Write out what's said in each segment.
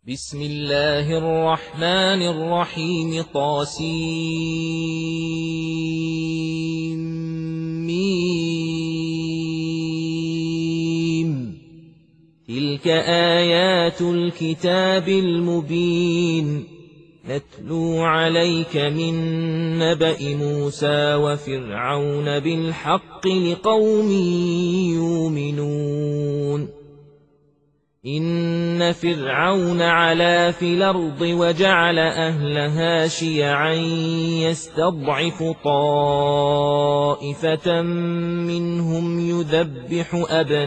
بسم الله الرحمن الرحيم طاسيم. تلك آيات الكتاب المبين نتلو عليك من نبأ موسى وفرعون بالحق لقوم يؤمنون. إن فرعون علا في الأرض وجعل أهلها شيعا يستضعف طائفة منهم يذبح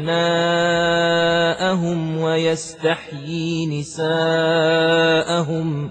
أبناءهم ويستحيي نساءهم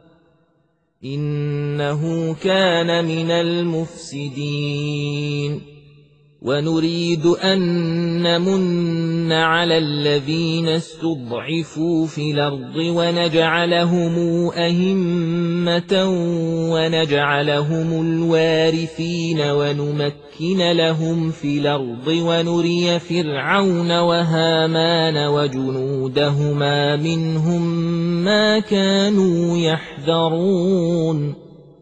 إنه كان من المفسدين. ونريد أن نمن على الذين استضعفوا في الأرض ونجعلهم أئمة ونجعلهم الوارثين ونمكن لهم في الأرض ونري فرعون وهامان وجنودهما منهم ما كانوا يحذرون.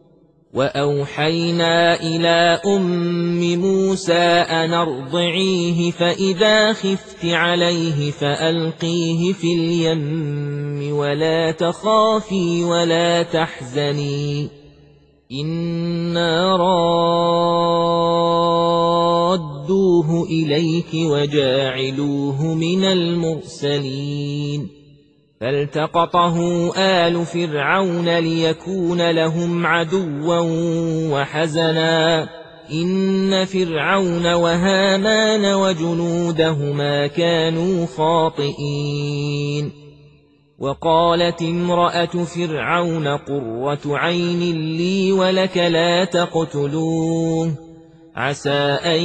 وأوحينا إلى أم موسى أن أرضعيه فإذا خفت عليه فألقيه في اليم ولا تخافي ولا تحزني إنا رادوه إليك وجاعلوه من المرسلين. فالتقطه آل فرعون ليكون لهم عدوا وحزنا إن فرعون وهامان وجنودهما كانوا خاطئين. وقالت امرأة فرعون قرة عين لي ولك لا تقتلوه عسى أن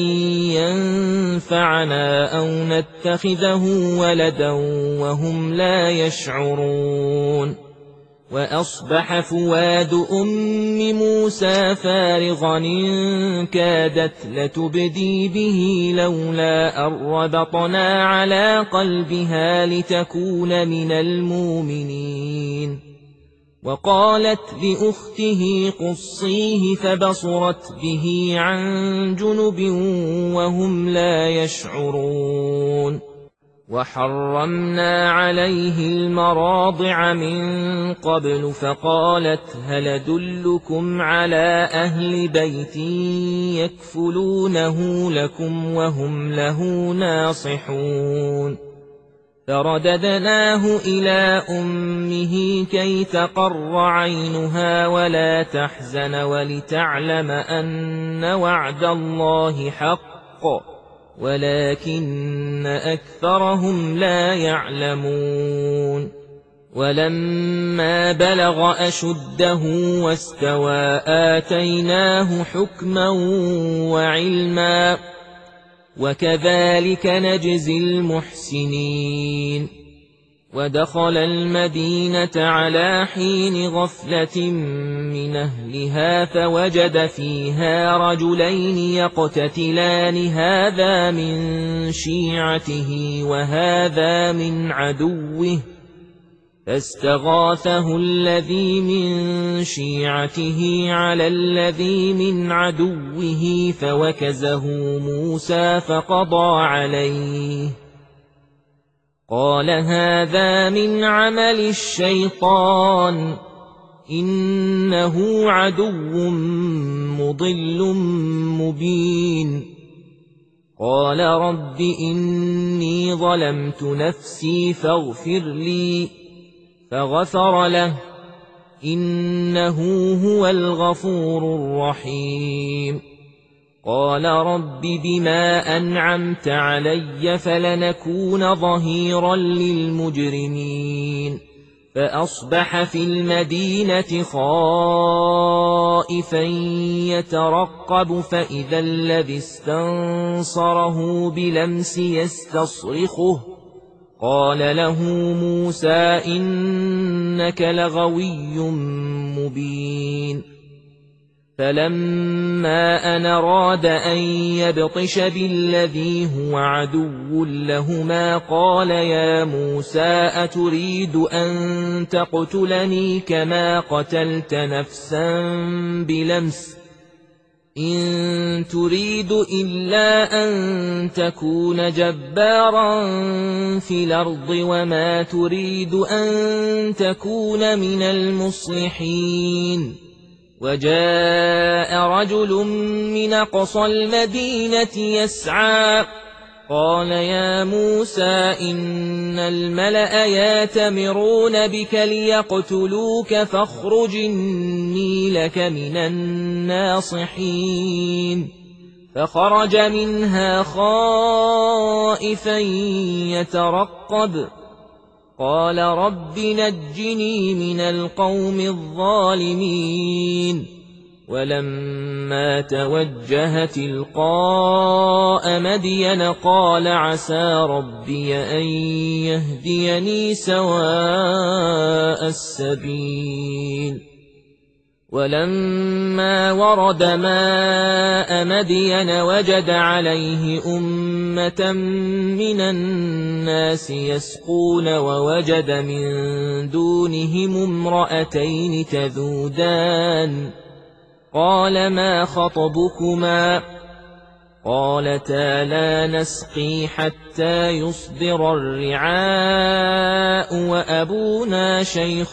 ينفعنا أو نتخذه ولدا وهم لا يشعرون. وأصبح فؤاد أم موسى فارغا إن كادت لتبدي به لولا أن ربطنا على قلبها لتكون من المؤمنين. وقالت لأخته قصيه فبصرت به عن جنب وهم لا يشعرون. وحرمنا عليه المراضع من قبل فقالت هل أدلكم على أهل بيت يكفلونه لكم وهم له ناصحون. فرددناه إلى أمه كي تقر عينها ولا تحزن ولتعلم أن وعد الله حق ولكن أكثرهم لا يعلمون. ولما بلغ أشده واستوى آتيناه حكما وعلما وكذلك نجزي المحسنين. ودخل المدينة على حين غفلة من أهلها فوجد فيها رجلين يقتتلان هذا من شيعته وهذا من عدوه فاستغاثه الذي من شيعته على الذي من عدوه فوكزه موسى فقضى عليه قال هذا من عمل الشيطان إنه عدو مضل مبين. قال رب إني ظلمت نفسي فاغفر لي فغفر له إنه هو الغفور الرحيم. قال رب بما أنعمت علي فلنكون ظهيرا للمجرمين. فأصبح في المدينة خائفا يترقب فإذا الذي استنصره بلمس يستصرخه قال له موسى إنك لغوي مبين. فلما أن أراد أن يبطش بالذي هو عدو لهما قال يا موسى أتريد أن تقتلني كما قتلت نفسا بلمس إن تريد إلا أن تكون جبارا في الأرض وما تريد أن تكون من المصلحين وجاء رجل من أقصى المدينة يسعى قال يا موسى إن الملأ يأتمرون بك ليقتلوك فاخرج إني لك من الناصحين فخرج منها خائفا يترقب قال رب نجني من القوم الظالمين ولما توجه تلقاء مدين قال عسى ربي أن يهديني سواء السبيل ولما ورد ماء مدين وجد عليه أمة من الناس يسقون ووجد من دونهم امرأتين تذودان قال ما خطبكما قالتا لا نسقي حتى يصدر الرعاء وأبونا شيخ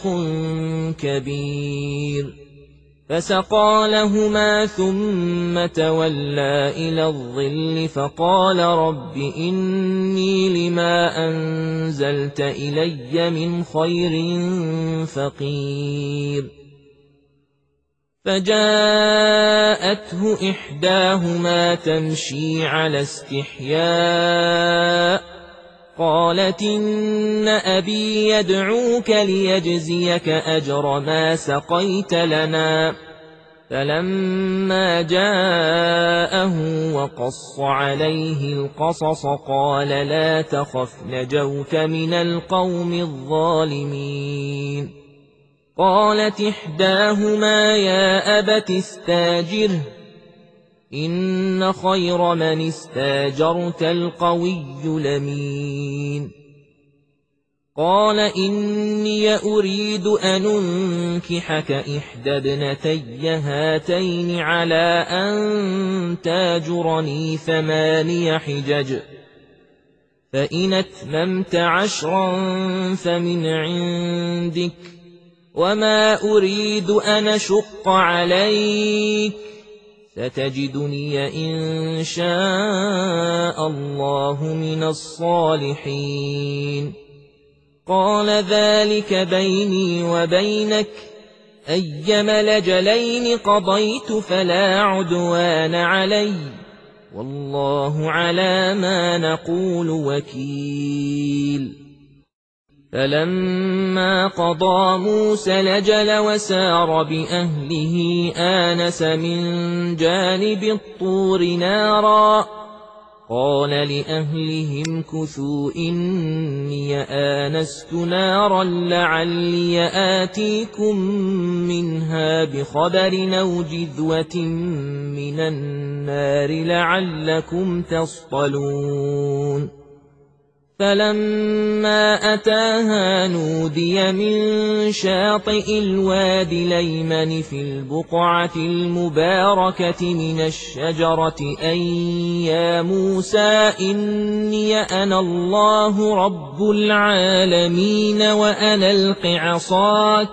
كبير فسقى لهما ثم تولى إلى الظل فقال رب إني لما أنزلت إلي من خير فقير فجاءته إحداهما تمشي على استحياء قالت إن أبي يدعوك ليجزيك أجر ما سقيت لنا فلما جاءه وقص عليه القصص قال لا تخف نجوت من القوم الظالمين قالت إحداهما يا أبت استاجره إن خير من استاجرت القوي الأمين قال إني أريد أن أنكحك إحدى ابنتي هاتين على أن تاجرني 8 حجج فإن أتممت 10 فمن عندك وما أريد أن أشق عليك ستجدني إن شاء الله من الصالحين قال ذلك بيني وبينك أيما الأجلين قضيت فلا عدوان علي والله على ما نقول وكيل فلما قضى موسى الأجل وسار بأهله آنس من جانب الطور نارا قال لأهلهم كثوا إني آنست نارا لعلي آتيكم منها بخبر أو جذوة من النار لعلكم تصطلون فلما أتاها نودي من شاطئ الوادي الأيمن في البقعة المباركة من الشجرة أن يا موسى إني أنا الله رب العالمين وأنا ألق عصاك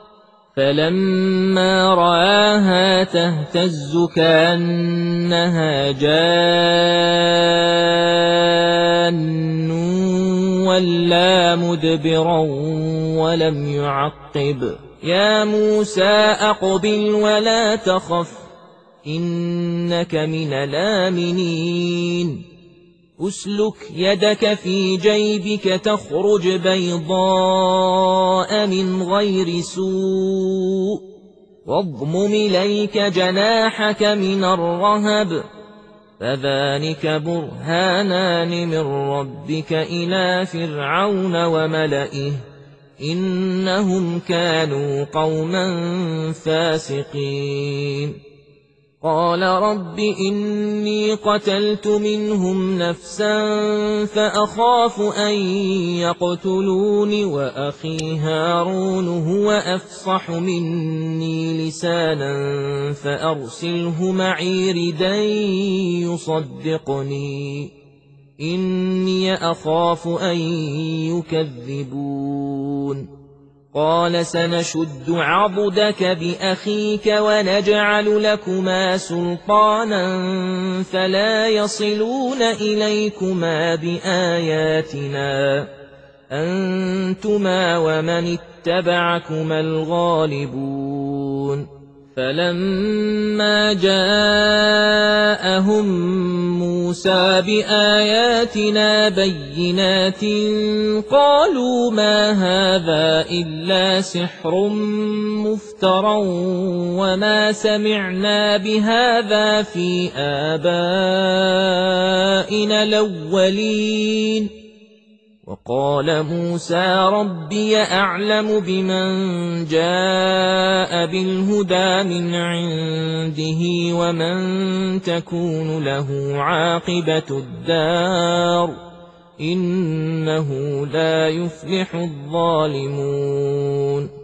فلما رآها تهتز كأنها جان ولا مدبرا ولم يعقب يا موسى أقبل ولا تخف إنك من الآمنين أسلك يدك في جيبك تخرج بيضاء من غير سوء واضمم إليك جناحك من الرهب فذلك برهانان من ربك إلى فرعون وملئه إنهم كانوا قوما فاسقين قال رب إني قتلت منهم نفسا فأخاف أن يقتلون وأخي هارون هو أفصح مني لسانا فأرسله معي ردا يصدقني إني أخاف أن يكذبون قال سنشد عضدك بأخيك ونجعل لكما سلطانا فلا يصلون إليكما بآياتنا أنتما ومن اتبعكما الغالبون فلما جاءهم موسى بآياتنا بينات قالوا ما هذا إلا سحر مفترى وما سمعنا بهذا في آبائنا الأولين وقال موسى ربي أعلم بمن جاء بالهدى من عنده ومن تكون له عاقبة الدار إنه لا يفلح الظالمون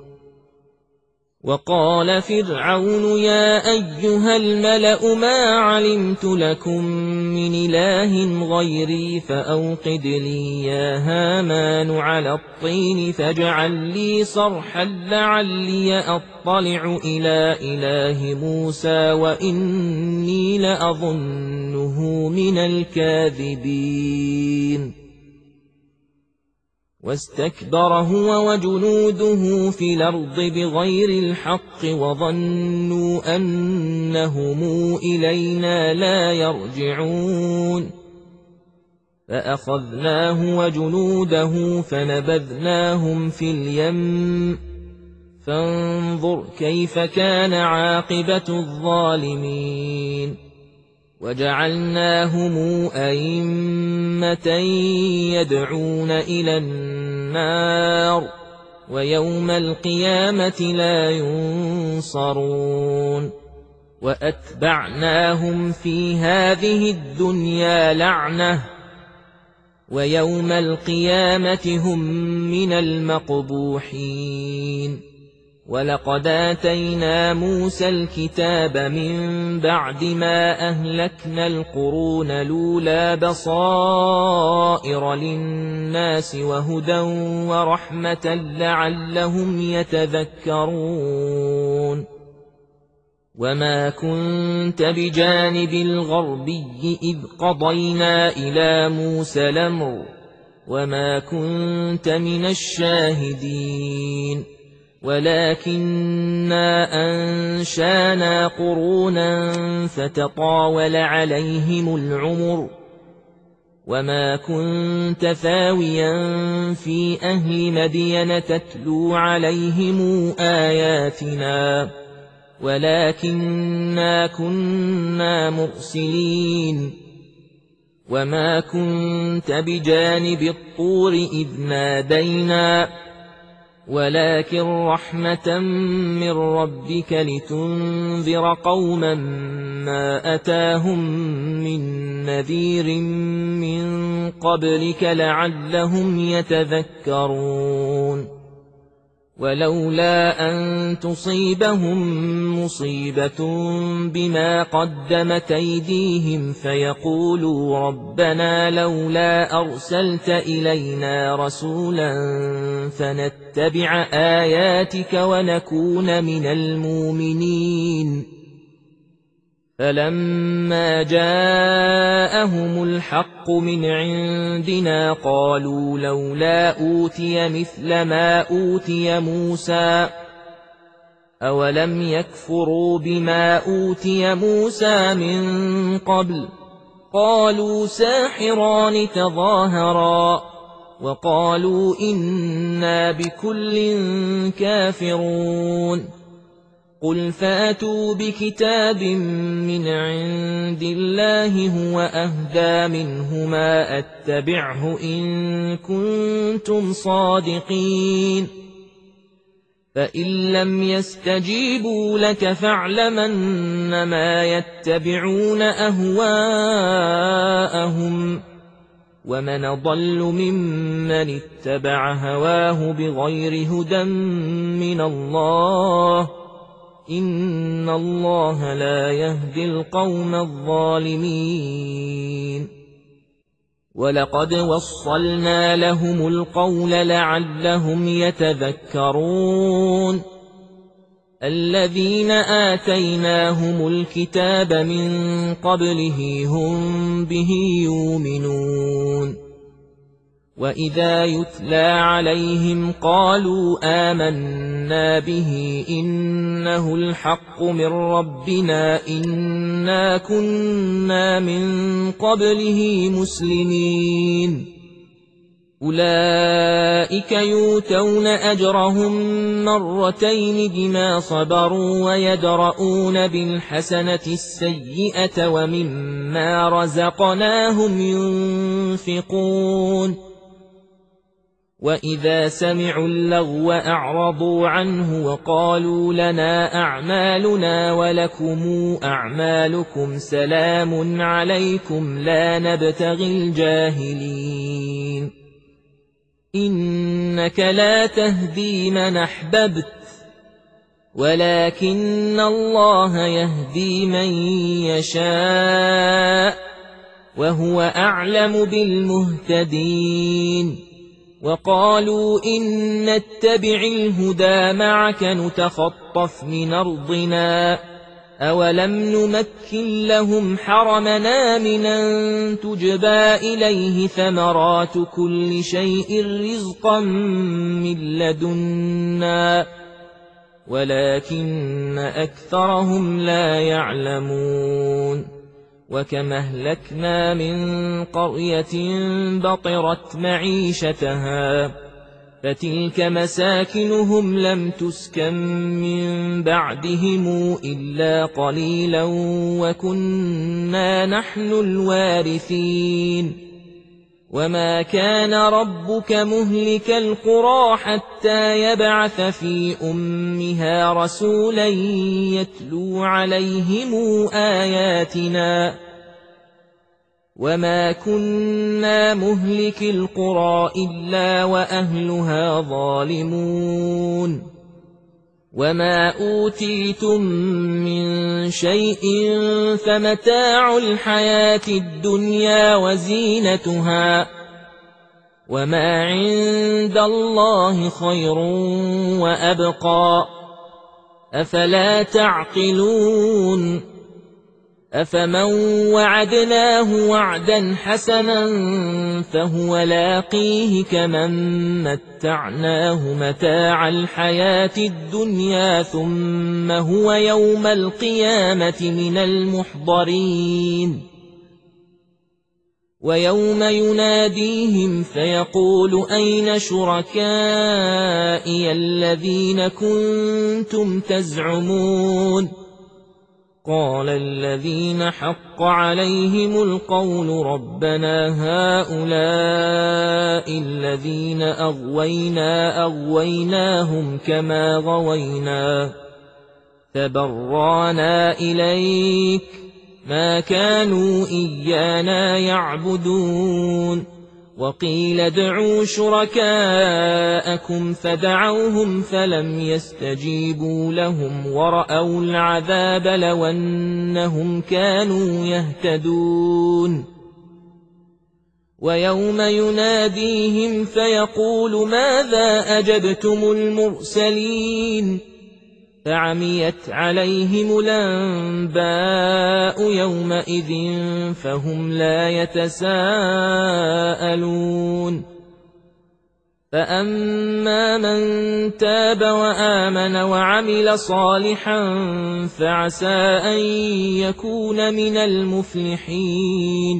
وقال فرعون يا أيها الملأ ما علمت لكم من إله غيري فأوقد لي يا هامان على الطين فاجعل لي صرحا لعلي أطلع إلى إله موسى وإني لأظنه من الكاذبين واستكبر هو وجنوده في الأرض بغير الحق وظنوا أنهم إلينا لا يرجعون فأخذناه وجنوده فنبذناهم في اليم فانظر كيف كان عاقبة الظالمين وجعلناهم أئمة يدعون إلى النار ويوم القيامة لا ينصرون وأتبعناهم في هذه الدنيا لعنة ويوم القيامة هم من المقبوحين ولقد آتينا موسى الكتاب من بعد ما أهلكنا القرون الأولى بصائر للناس وهدى ورحمة لعلهم يتذكرون وما كنت بجانب الغربي إذ قضينا إلى موسى الأمر وما كنت من الشاهدين ولكننا أنشانا قرونا فتطاول عليهم العمر وما كنت ثاويا في أهل مدين تتلو عليهم آياتنا ولكننا كنا مرسلين وما كنت بجانب الطور إذ نادينا ولكن رحمة من ربك لتنذر قوما ما أتاهم من نذير من قبلك لعلهم يتذكرون ولولا أن تصيبهم مصيبة بما قدمت أيديهم فيقولوا ربنا لولا أرسلت إلينا رسولا فنتبع آياتك ونكون من المؤمنين فلما جاءهم الحق من عندنا قالوا لولا أوتي مثل ما أوتي موسى أولم يكفروا بما أوتي موسى من قبل قالوا ساحران تظاهرا وقالوا إنا بكل كافرون قل فاتوا بكتاب من عند الله هو أهدى منهما أتبعه إن كنتم صادقين فإن لم يستجيبوا لك فاعلم أنما يتبعون أهواءهم ومن ضل ممن اتبع هواه بغير هدى من الله إن الله لا يهدي القوم الظالمين ولقد وصلنا لهم القول لعلهم يتذكرون الذين آتيناهم الكتاب من قبله هم به يؤمنون وإذا يتلى عليهم قالوا آمنا به إنه الحق من ربنا إنا كنا من قبله مسلمين أولئك يؤتون أجرهم مرتين بما صبروا ويدرؤون بالحسنة السيئة ومما رزقناهم ينفقون وإذا سمعوا اللغو أعرضوا عنه وقالوا لنا أعمالنا ولكم أعمالكم سلام عليكم لا نبتغي الجاهلين إنك لا تهدي من أحببت ولكن الله يهدي من يشاء وهو أعلم بالمهتدين وقالوا إن نتبع الهدى معك نتخطف من أرضنا أولم نمكن لهم حرمنا من أن تجبى إليه ثمرات كل شيء رزقا من لدنا ولكن أكثرهم لا يعلمون وكم أهلكنا من قرية بطرت معيشتها فتلك مساكنهم لم تسكن من بعدهم إلا قليلا وكنا نحن الوارثين وما كان ربك مهلك القرى حتى يبعث في أمها رسولا يتلو عليهم آياتنا وما كنا مهلك القرى إلا وأهلها ظالمون وما أوتيتم من شيء فمتاع الحياة الدنيا وزينتها وما عند الله خير وأبقى أفلا تعقلون أفمن وعدناه وعدا حسنا فهو لاقيه كمن متعناه متاع الحياة الدنيا ثم هو يوم القيامة من المحضرين ويوم يناديهم فيقول أين شركائي الذين كنتم تزعمون قال الذين حق عليهم القول ربنا هؤلاء الذين أغويناهم كما غوينا تبرانا إليك ما كانوا إيانا يعبدون وقيل ادعوا شركاءكم فدعوهم فلم يستجيبوا لهم ورأوا العذاب لو أنهم كانوا يهتدون ويوم يناديهم فيقول ماذا أجبتم المرسلين فعميت عليهم الأنباء يومئذ فهم لا يتساءلون فأما من تاب وآمن وعمل صالحا فعسى أن يكون من المفلحين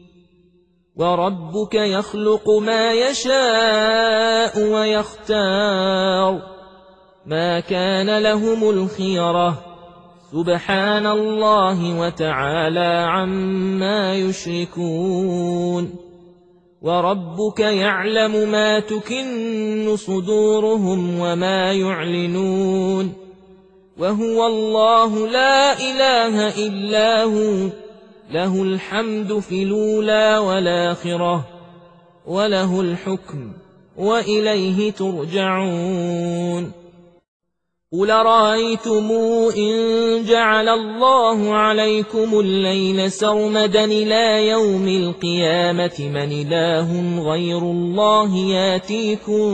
وربك يخلق ما يشاء ويختار ما كان لهم الخيرة سبحان الله وتعالى عما يشركون وربك يعلم ما تكن صدورهم وما يعلنون وهو الله لا إله إلا هو له الحمد في الأولى والآخرة وله الحكم وإليه ترجعون قل رأيتم إن جعل الله عليكم الليل سرمدا إلى يوم القيامة من إله غير الله ياتيكم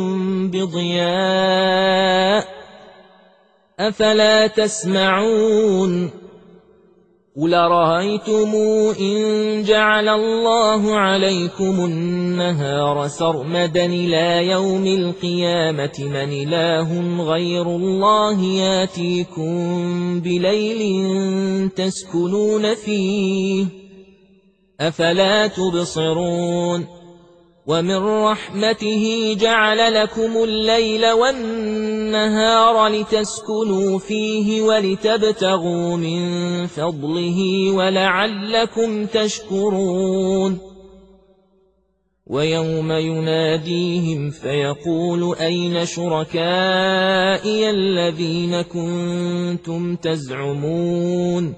بضياء أفلا تسمعون قل رأيتم إن جعل الله عليكم النهار سرمدا إلى يوم القيامة من إله غير الله ياتيكم بليل تسكنون فيه أفلا تبصرون ومن رحمته جعل لكم الليل والنهار لتسكنوا فيه ولتبتغوا من فضله ولعلكم تشكرون ويوم يناديهم فيقول أين شركائي الذين كنتم تزعمون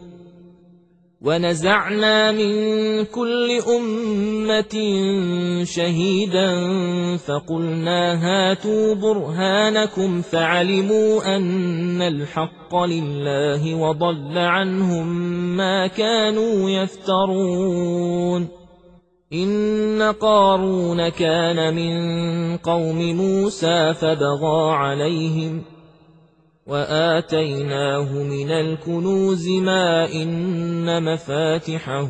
ونزعنا من كل أمة شهيدا فقلنا هاتوا برهانكم فعلموا أن الحق لله وضل عنهم ما كانوا يفترون إن قارون كان من قوم موسى فبغى عليهم وآتيناه من الكنوز ما إن مفاتحه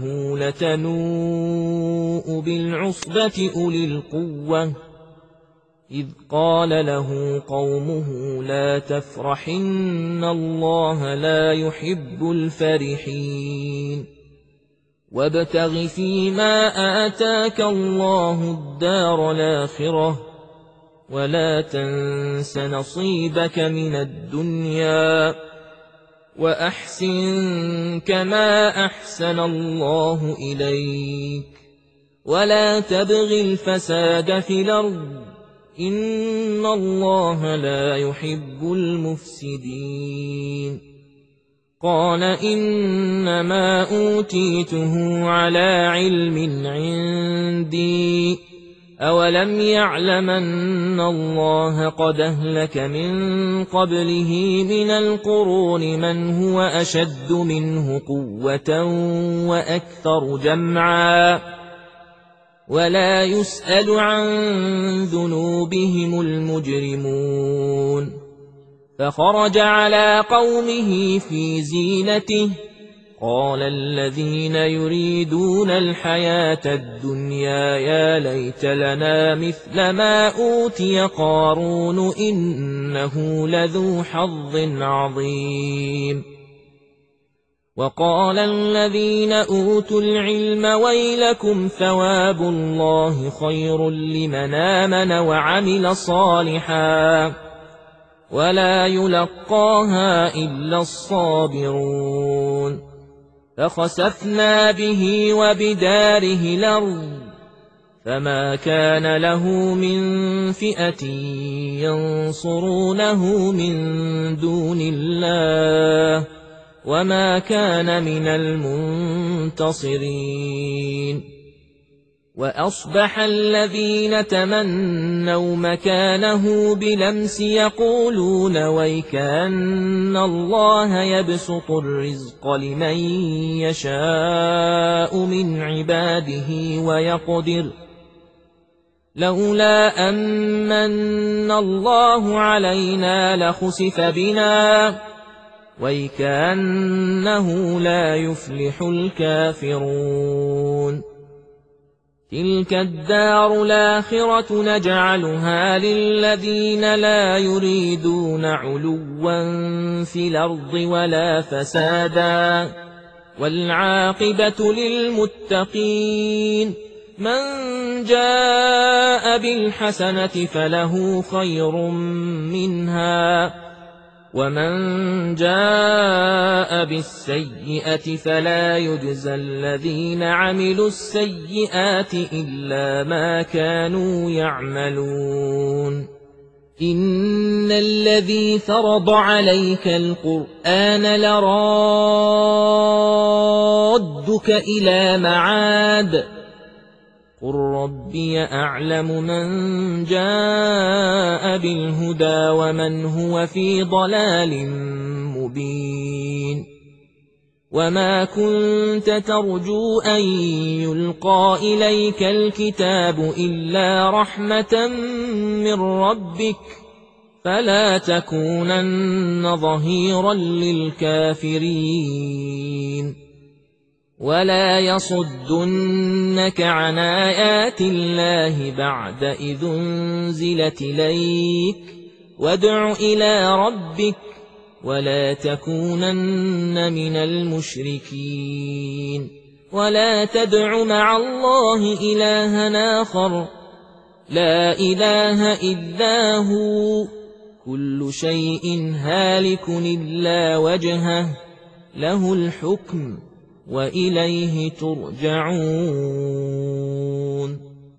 لتنوء بالعصبة أولي القوة إذ قال له قومه لا تفرح إن الله لا يحب الفرحين وابتغ فيما آتاك الله الدار الآخرة ولا تنس نصيبك من الدنيا وأحسن كما أحسن الله إليك ولا تبغ الفساد في الأرض إن الله لا يحب المفسدين قال إنما أوتيته على علم عندي أولم يعلم أن الله قد أهلك من قبله من القرون من هو أشد منه قوة وأكثر جمعا ولا يسأل عن ذنوبهم المجرمون فخرج على قومه في زينته قال الذين يريدون الحياة الدنيا يا ليت لنا مثل ما أوتي قارون إنه لذو حظ عظيم وقال الذين أوتوا العلم ويلكم ثواب الله خير لمن آمن وعمل صالحا ولا يلقاها إلا الصابرون فخسفنا به وبداره الأرض فما كان له من فئة ينصرونه من دون الله وما كان من المنتصرين وأصبح الذين تمنوا مكانه بلمس يقولون ويكأن الله يبسط الرزق لمن يشاء من عباده ويقدر لولا أمن الله علينا لخسف بنا ويكأنه لا يفلح الكافرون تلك الدار الآخرة نجعلها للذين لا يريدون علوا في الأرض ولا فسادا والعاقبة للمتقين من جاء بالحسنة فله خير منها ومن جاء بالسيئة فلا يجزى الذين عملوا السيئات إلا ما كانوا يعملون إن الذي فرض عليك القرآن لرادك إلى معاد قل ربي أعلم من جاء بالهدى ومن هو في ضلال مبين وما كنت ترجو أن يلقى إليك الكتاب إلا رحمة من ربك فلا تكونن ظهيرا للكافرين ولا يصدنك عن آيات الله بعد إذ أنزلت إليك وادع إلى ربك ولا تكونن من المشركين ولا تدع مع الله إلها آخر لا إله إلا هو كل شيء هالك إلا وجهه له الحكم وإليه ترجعون